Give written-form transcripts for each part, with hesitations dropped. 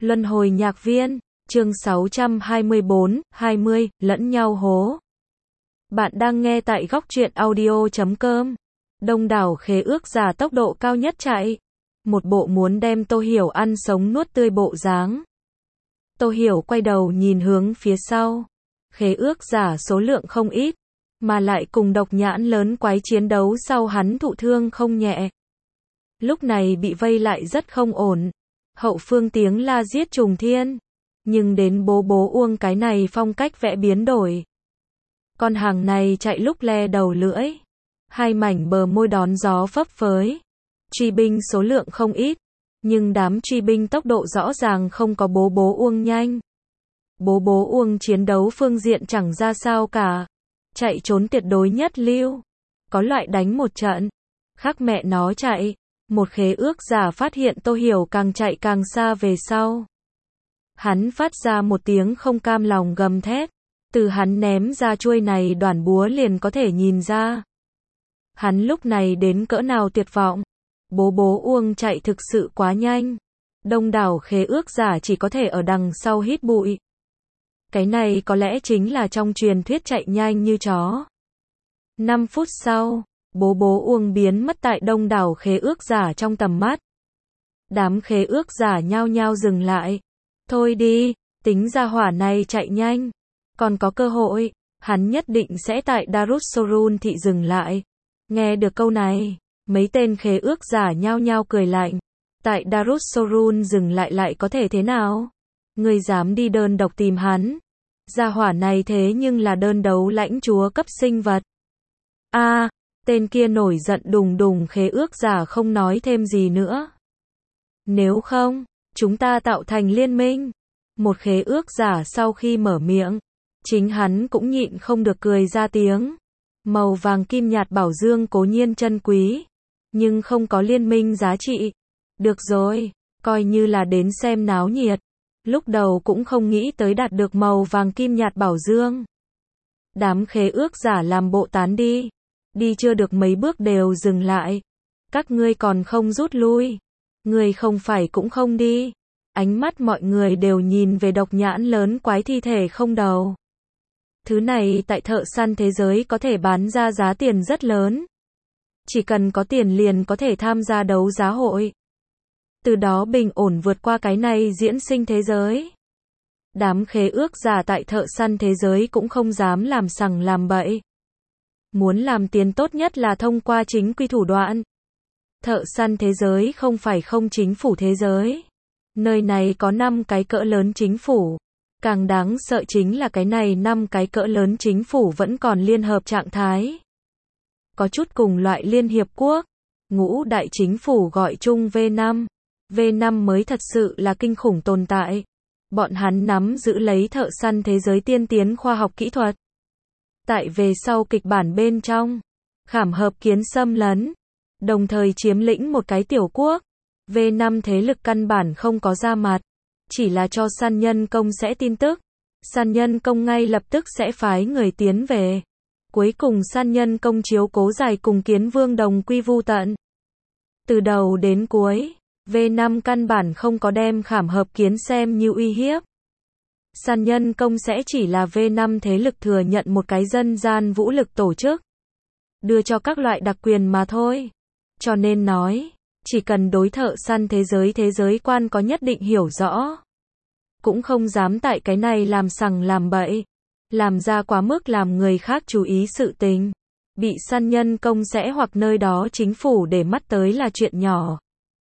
Luân hồi nhạc viên, chương 624, 20, lẫn nhau hố. Bạn đang nghe tại góc truyện audio.com. Đông đảo khế ước giả tốc độ cao nhất chạy. Một bộ muốn đem Tô Hiểu ăn sống nuốt tươi bộ dáng. Tô Hiểu quay đầu nhìn hướng phía sau. Khế ước giả số lượng không ít, mà lại cùng độc nhãn lớn quái chiến đấu sau hắn thụ thương không nhẹ. Lúc này bị vây lại rất không ổn. Hậu phương tiếng la giết trùng thiên. Nhưng đến bố Uông cái này phong cách vẽ biến đổi. Con hàng này chạy lúc le đầu lưỡi. Hai mảnh bờ môi đón gió phấp phới. Truy binh số lượng không ít. Nhưng đám truy binh tốc độ rõ ràng không có bố Uông nhanh. Bố Uông chiến đấu phương diện chẳng ra sao cả. Chạy trốn tuyệt đối nhất lưu. Có loại đánh một trận. Khác mẹ nó chạy. Một khế ước giả phát hiện Tô Hiểu càng chạy càng xa về sau. Hắn phát ra một tiếng không cam lòng gầm thét. Từ hắn ném ra chuôi này đoản búa liền có thể nhìn ra. Hắn lúc này đến cỡ nào tuyệt vọng. Bố Uông chạy thực sự quá nhanh. Đông đảo khế ước giả chỉ có thể ở đằng sau hít bụi. Cái này có lẽ chính là trong truyền thuyết chạy nhanh như chó. 5 phút sau, bố Uông biến mất tại đông đảo khế ước giả trong tầm mắt. Đám khế ước giả nhao nhao dừng lại. Thôi đi, tính ra hỏa này chạy nhanh. Còn có cơ hội, hắn nhất định sẽ tại Darussorun thị dừng lại. Nghe được câu này, mấy tên khế ước giả nhao nhao cười lạnh. Tại Darussorun dừng lại có thể thế nào? Ngươi dám đi đơn độc tìm hắn? Gia hỏa này thế nhưng là đơn đấu lãnh chúa cấp sinh vật. Tên kia nổi giận đùng đùng khế ước giả không nói thêm gì nữa. Nếu không, chúng ta tạo thành liên minh. Một khế ước giả sau khi mở miệng, chính hắn cũng nhịn không được cười ra tiếng. Màu vàng kim nhạt bảo dương cố nhiên chân quý, nhưng không có liên minh giá trị. Được rồi, coi như là đến xem náo nhiệt. Lúc đầu cũng không nghĩ tới đạt được màu vàng kim nhạt bảo dương. Đám khế ước giả làm bộ tán đi. Đi chưa được mấy bước đều dừng lại. Các ngươi còn không rút lui. Ngươi không phải cũng không đi. Ánh mắt mọi người đều nhìn về độc nhãn lớn quái thi thể không đầu. Thứ này tại thợ săn thế giới có thể bán ra giá tiền rất lớn. Chỉ cần có tiền liền có thể tham gia đấu giá hội. Từ đó bình ổn vượt qua cái này diễn sinh thế giới. Đám khế ước giả tại thợ săn thế giới cũng không dám làm sằng làm bậy. Muốn làm tiền tốt nhất là thông qua chính quy thủ đoạn. Thợ săn thế giới không phải không chính phủ thế giới. Nơi này có 5 cái cỡ lớn chính phủ. Càng đáng sợ chính là cái này 5 cái cỡ lớn chính phủ vẫn còn liên hợp trạng thái. Có chút cùng loại Liên Hiệp Quốc. Ngũ đại chính phủ gọi chung V5. V5 mới thật sự là kinh khủng tồn tại. Bọn hắn nắm giữ lấy thợ săn thế giới tiên tiến khoa học kỹ thuật. Tại về sau kịch bản bên trong, khảm hợp kiến xâm lấn, đồng thời chiếm lĩnh một cái tiểu quốc. V5 thế lực căn bản không có ra mặt, chỉ là cho săn nhân công sẽ tin tức. Săn nhân công ngay lập tức sẽ phái người tiến về. Cuối cùng săn nhân công chiếu cố giải cùng kiến vương đồng quy vu tận. Từ đầu đến cuối, V5 căn bản không có đem khảm hợp kiến xem như uy hiếp. Săn nhân công sẽ chỉ là V5 thế lực thừa nhận một cái dân gian vũ lực tổ chức. Đưa cho các loại đặc quyền mà thôi. Cho nên nói, chỉ cần đối thợ săn thế giới quan có nhất định hiểu rõ. Cũng không dám tại cái này làm sằng làm bậy. Làm ra quá mức làm người khác chú ý sự tình. Bị săn nhân công sẽ hoặc nơi đó chính phủ để mắt tới là chuyện nhỏ.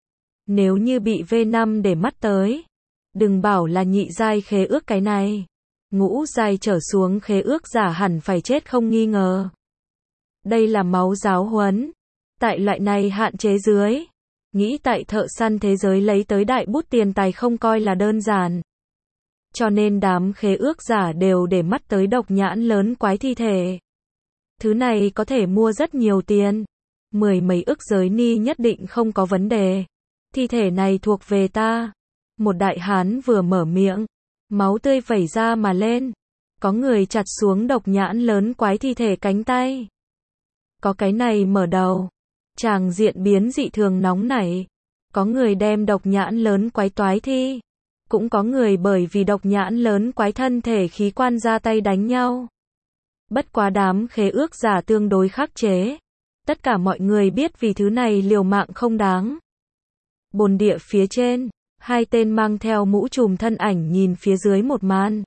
Nếu như bị V5 để mắt tới, đừng bảo là nhị giai khế ước cái này. Ngũ giai trở xuống khế ước giả hẳn phải chết không nghi ngờ. Đây là máu giáo huấn. Tại loại này hạn chế dưới, nghĩ tại thợ săn thế giới lấy tới đại bút tiền tài không coi là đơn giản. Cho nên đám khế ước giả đều để mắt tới độc nhãn lớn quái thi thể. Thứ này có thể mua rất nhiều tiền. 10 mấy ức giới ni nhất định không có vấn đề. Thi thể này thuộc về ta. Một đại hán vừa mở miệng, máu tươi vẩy ra mà lên. Có người chặt xuống độc nhãn lớn quái thi thể cánh tay. Có cái này mở đầu. Tràng diện biến dị thường nóng nảy. Có người đem độc nhãn lớn quái toái thi. Cũng có người bởi vì độc nhãn lớn quái thân thể khí quan ra tay đánh nhau. Bất quá đám khế ước giả tương đối khắc chế. Tất cả mọi người biết vì thứ này liều mạng không đáng. Bồn địa phía trên, hai tên mang theo mũ trùm thân ảnh nhìn phía dưới một màn.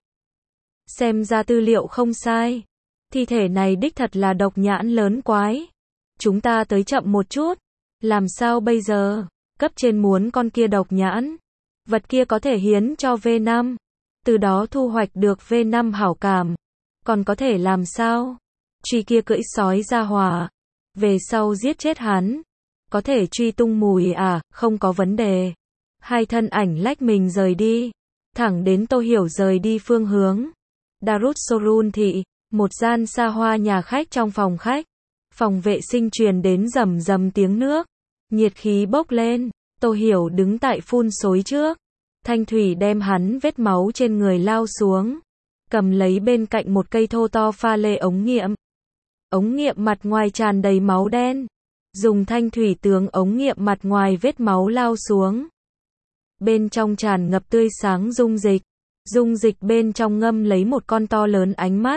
Xem ra tư liệu không sai. Thi thể này đích thật là độc nhãn lớn quái. Chúng ta tới chậm một chút. Làm sao bây giờ? Cấp trên muốn con kia độc nhãn. Vật kia có thể hiến cho V5. Từ đó thu hoạch được V5 hảo cảm. Còn có thể làm sao? Truy kia cưỡi sói ra hỏa. Về sau giết chết hắn. Có thể truy tung mùi à, không có vấn đề. Hai thân ảnh lách mình rời đi. Thẳng đến Tô Hiểu rời đi phương hướng. Darussorun thị, một gian xa hoa nhà khách trong phòng khách. Phòng vệ sinh truyền đến rầm rầm tiếng nước. Nhiệt khí bốc lên. Tô Hiểu đứng tại phun xối trước. Thanh thủy đem hắn vết máu trên người lao xuống. Cầm lấy bên cạnh một cây thô to pha lê ống nghiệm. Ống nghiệm mặt ngoài tràn đầy máu đen. Dùng thanh thủy tướng ống nghiệm mặt ngoài vết máu lao xuống. Bên trong tràn ngập tươi sáng dung dịch. Dung dịch bên trong ngâm lấy một con to lớn ánh mắt.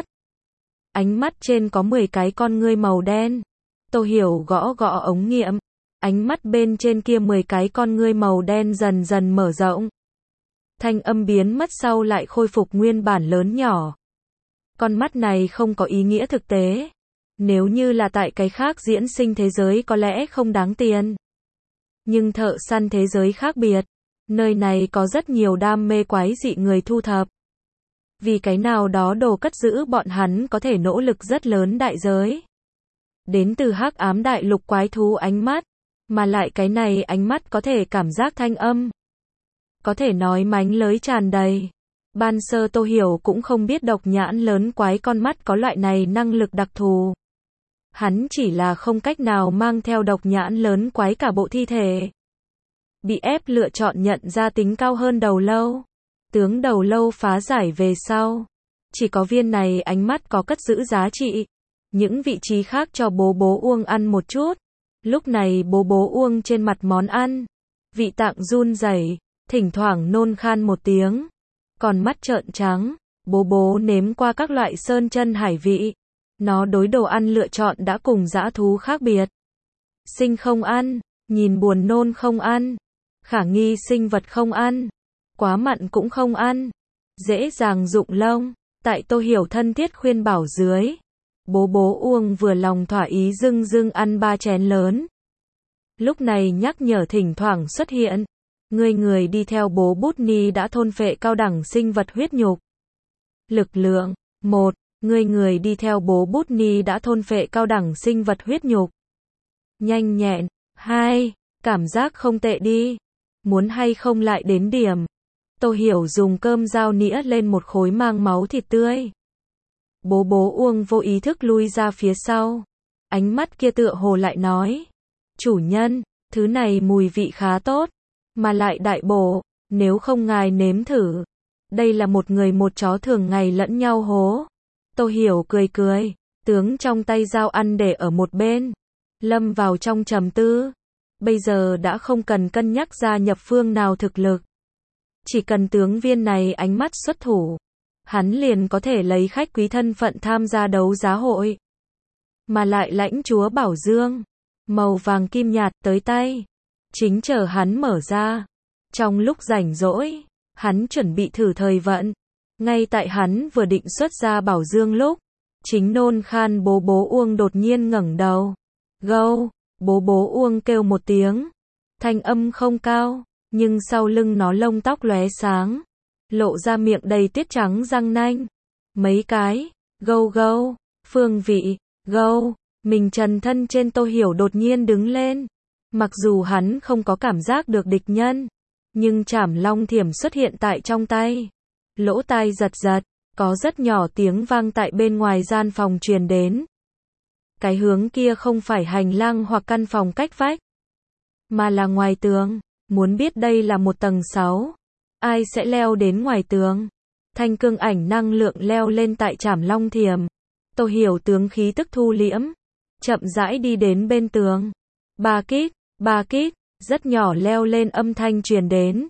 Ánh mắt trên có 10 cái con ngươi màu đen. Tô Hiểu gõ gõ ống nghiệm. Ánh mắt bên trên kia 10 cái con ngươi màu đen dần dần mở rộng. Thanh âm biến mất sau lại khôi phục nguyên bản lớn nhỏ. Con mắt này không có ý nghĩa thực tế. Nếu như là tại cái khác diễn sinh thế giới có lẽ không đáng tiền. Nhưng thợ săn thế giới khác biệt. Nơi này có rất nhiều đam mê quái dị người thu thập. Vì cái nào đó đồ cất giữ bọn hắn có thể nỗ lực rất lớn đại giới. Đến từ hắc ám đại lục quái thú ánh mắt. Mà lại cái này ánh mắt có thể cảm giác thanh âm. Có thể nói mánh lới tràn đầy. Ban sơ Tô Hiểu cũng không biết độc nhãn lớn quái con mắt có loại này năng lực đặc thù. Hắn chỉ là không cách nào mang theo độc nhãn lớn quái cả bộ thi thể. Bị ép lựa chọn nhận ra tính cao hơn đầu lâu. Tướng đầu lâu phá giải về sau. Chỉ có viên này ánh mắt có cất giữ giá trị. Những vị trí khác cho bố Uông ăn một chút. Lúc này bố Uông trên mặt món ăn. Vị tạng run rẩy, thỉnh thoảng nôn khan một tiếng. Còn mắt trợn trắng, bố nếm qua các loại sơn chân hải vị. Nó đối đồ ăn lựa chọn đã cùng dã thú khác biệt. Sinh không ăn, nhìn buồn nôn không ăn. Khả nghi sinh vật không ăn. Quá mặn cũng không ăn. Dễ dàng rụng lông. Tại Tô Hiểu thân thiết khuyên bảo dưới. Bố Uông vừa lòng thỏa ý dưng ăn 3 chén lớn. Lúc này nhắc nhở thỉnh thoảng xuất hiện. Người đi theo bố Bút-ni đã thôn phệ cao đẳng sinh vật huyết nhục. Lực lượng 1. Người đi theo bố Bút-ni đã thôn phệ cao đẳng sinh vật huyết nhục. Nhanh nhẹn 2. Cảm giác không tệ đi. Muốn hay không lại đến điểm. Tô Hiểu dùng cơm dao nĩa lên một khối mang máu thịt tươi. Bố Uông vô ý thức lui ra phía sau. Ánh mắt kia tựa hồ lại nói. Chủ nhân, thứ này mùi vị khá tốt. Mà lại đại bổ, nếu không ngài nếm thử. Đây là một người một chó thường ngày lẫn nhau hố. Tô Hiểu cười, tướng trong tay dao ăn để ở một bên. Lâm vào trong trầm tư. Bây giờ đã không cần cân nhắc gia nhập phương nào thực lực. Chỉ cần tướng viên này ánh mắt xuất thủ. Hắn liền có thể lấy khách quý thân phận tham gia đấu giá hội. Mà lại lãnh chúa bảo dương. Màu vàng kim nhạt tới tay. Chính chờ hắn mở ra. Trong lúc rảnh rỗi, hắn chuẩn bị thử thời vận. Ngay tại hắn vừa định xuất ra bảo dương lúc, chính nôn khan bố Uông đột nhiên ngẩng đầu. Gâu, bố Uông kêu một tiếng. Thanh âm không cao, nhưng sau lưng nó lông tóc lóe sáng. Lộ ra miệng đầy tiết trắng răng nanh. Mấy cái, gâu, phương vị, gâu. Mình trần thân trên Tô Hiểu đột nhiên đứng lên. Mặc dù hắn không có cảm giác được địch nhân, nhưng trảm long thiểm xuất hiện tại trong tay. Lỗ tai giật, có rất nhỏ tiếng vang tại bên ngoài gian phòng truyền đến. Cái hướng kia không phải hành lang hoặc căn phòng cách vách, mà là ngoài tường. Muốn biết đây là một tầng 6. Ai sẽ leo đến ngoài tường? Thanh cương ảnh năng lượng leo lên tại trảm long thiểm. Tô Hiểu tướng khí tức thu liễm. Chậm rãi đi đến bên tường. Ba kít, rất nhỏ leo lên âm thanh truyền đến.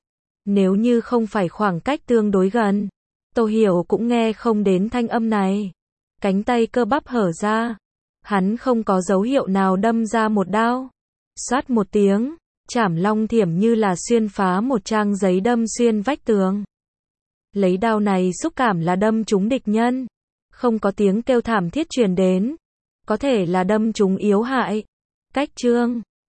Nếu như không phải khoảng cách tương đối gần, Tô Hiểu cũng nghe không đến thanh âm này. Cánh tay cơ bắp hở ra. Hắn không có dấu hiệu nào đâm ra một đao. Xoát một tiếng, chảm long thiểm như là xuyên phá một trang giấy đâm xuyên vách tường. Lấy đao này xúc cảm là đâm trúng địch nhân. Không có tiếng kêu thảm thiết truyền đến. Có thể là đâm trúng yếu hại. Cách chương